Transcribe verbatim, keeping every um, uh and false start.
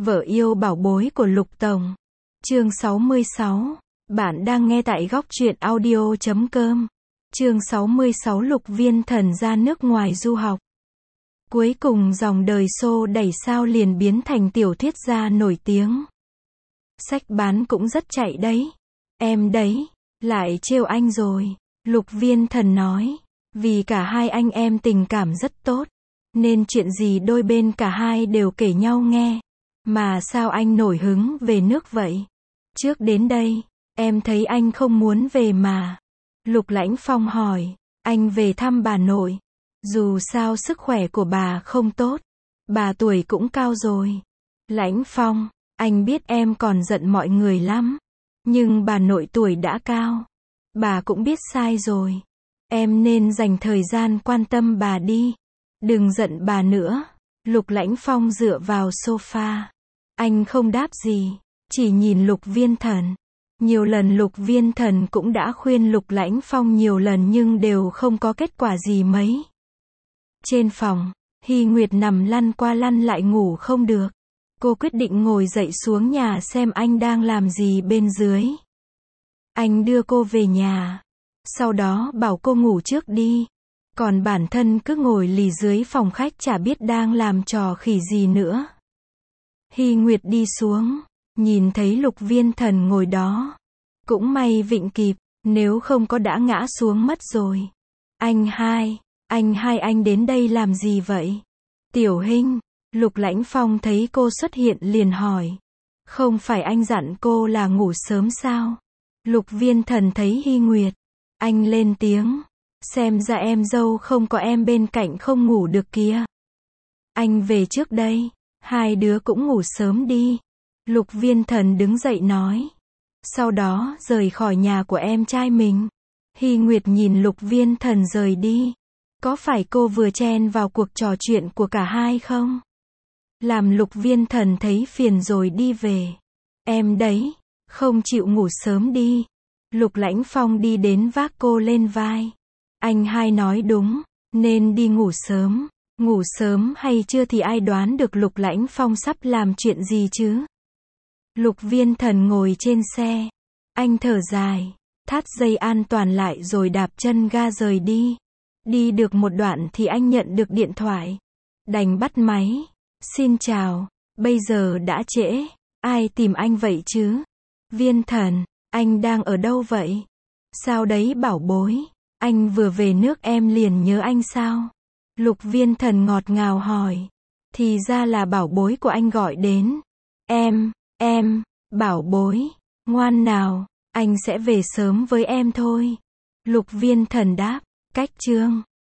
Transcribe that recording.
Vợ yêu bảo bối của Lục Tổng. Chương sáu mươi sáu. Bạn đang nghe tại góc truyện audio chấm com. Chương sáu mươi sáu. Lục Viên Thần ra nước ngoài du học. Cuối cùng dòng đời xô đẩy sao liền biến thành tiểu thuyết gia nổi tiếng. Sách bán cũng rất chạy đấy. Em đấy, lại trêu anh rồi. Lục Viên Thần nói. Vì cả hai anh em tình cảm rất tốt, nên chuyện gì đôi bên cả hai đều kể nhau nghe. Mà sao anh nổi hứng về nước vậy? Trước đến đây, em thấy anh không muốn về mà. Lục Lãnh Phong hỏi. Anh về thăm bà nội. Dù sao sức khỏe của bà không tốt. Bà tuổi cũng cao rồi. Lãnh Phong, anh biết em còn giận mọi người lắm. Nhưng bà nội tuổi đã cao. Bà cũng biết sai rồi. Em nên dành thời gian quan tâm bà đi. Đừng giận bà nữa. Lục Lãnh Phong dựa vào sofa. Anh không đáp gì, chỉ nhìn Lục Viên Thần. Nhiều lần Lục Viên Thần cũng đã khuyên Lục Lãnh Phong nhiều lần nhưng đều không có kết quả gì mấy. Trên phòng, Hy Nguyệt nằm lăn qua lăn lại ngủ không được. Cô quyết định ngồi dậy xuống nhà xem anh đang làm gì bên dưới. Anh đưa cô về nhà. Sau đó bảo cô ngủ trước đi. Còn bản thân cứ ngồi lì dưới phòng khách chả biết đang làm trò khỉ gì nữa. Hy Nguyệt đi xuống, nhìn thấy Lục Viên Thần ngồi đó. Cũng may vịnh kịp, nếu không có đã ngã xuống mất rồi. Anh hai, anh hai anh đến đây làm gì vậy? Tiểu Hinh, Lục Lãnh Phong thấy cô xuất hiện liền hỏi. Không phải anh dặn cô là ngủ sớm sao? Lục Viên Thần thấy Hy Nguyệt. Anh lên tiếng. Xem ra em dâu không có em bên cạnh không ngủ được kìa. Anh về trước đây. Hai đứa cũng ngủ sớm đi. Lục Viên Thần đứng dậy nói. Sau đó rời khỏi nhà của em trai mình. Hy Nguyệt nhìn Lục Viên Thần rời đi. Có phải cô vừa chen vào cuộc trò chuyện của cả hai không? Làm Lục Viên Thần thấy phiền rồi đi về. Em đấy, không chịu ngủ sớm đi. Lục Lãnh Phong đi đến vác cô lên vai. Anh hai nói đúng, nên đi ngủ sớm. Ngủ sớm hay chưa thì ai đoán được Lục Lãnh Phong sắp làm chuyện gì chứ? Lục Viên Thần ngồi trên xe. Anh thở dài, thắt dây an toàn lại rồi đạp chân ga rời đi. Đi được một đoạn thì anh nhận được điện thoại. Đành bắt máy. Xin chào, bây giờ đã trễ. Ai tìm anh vậy chứ? Viên Thần, anh đang ở đâu vậy? Sao đấy bảo bối? Anh vừa về nước em liền nhớ anh sao? Lục Viên Thần ngọt ngào hỏi. Thì ra là bảo bối của anh gọi đến. Em, em, bảo bối, ngoan nào, anh sẽ về sớm với em thôi. Lục Viên Thần đáp. Cách chương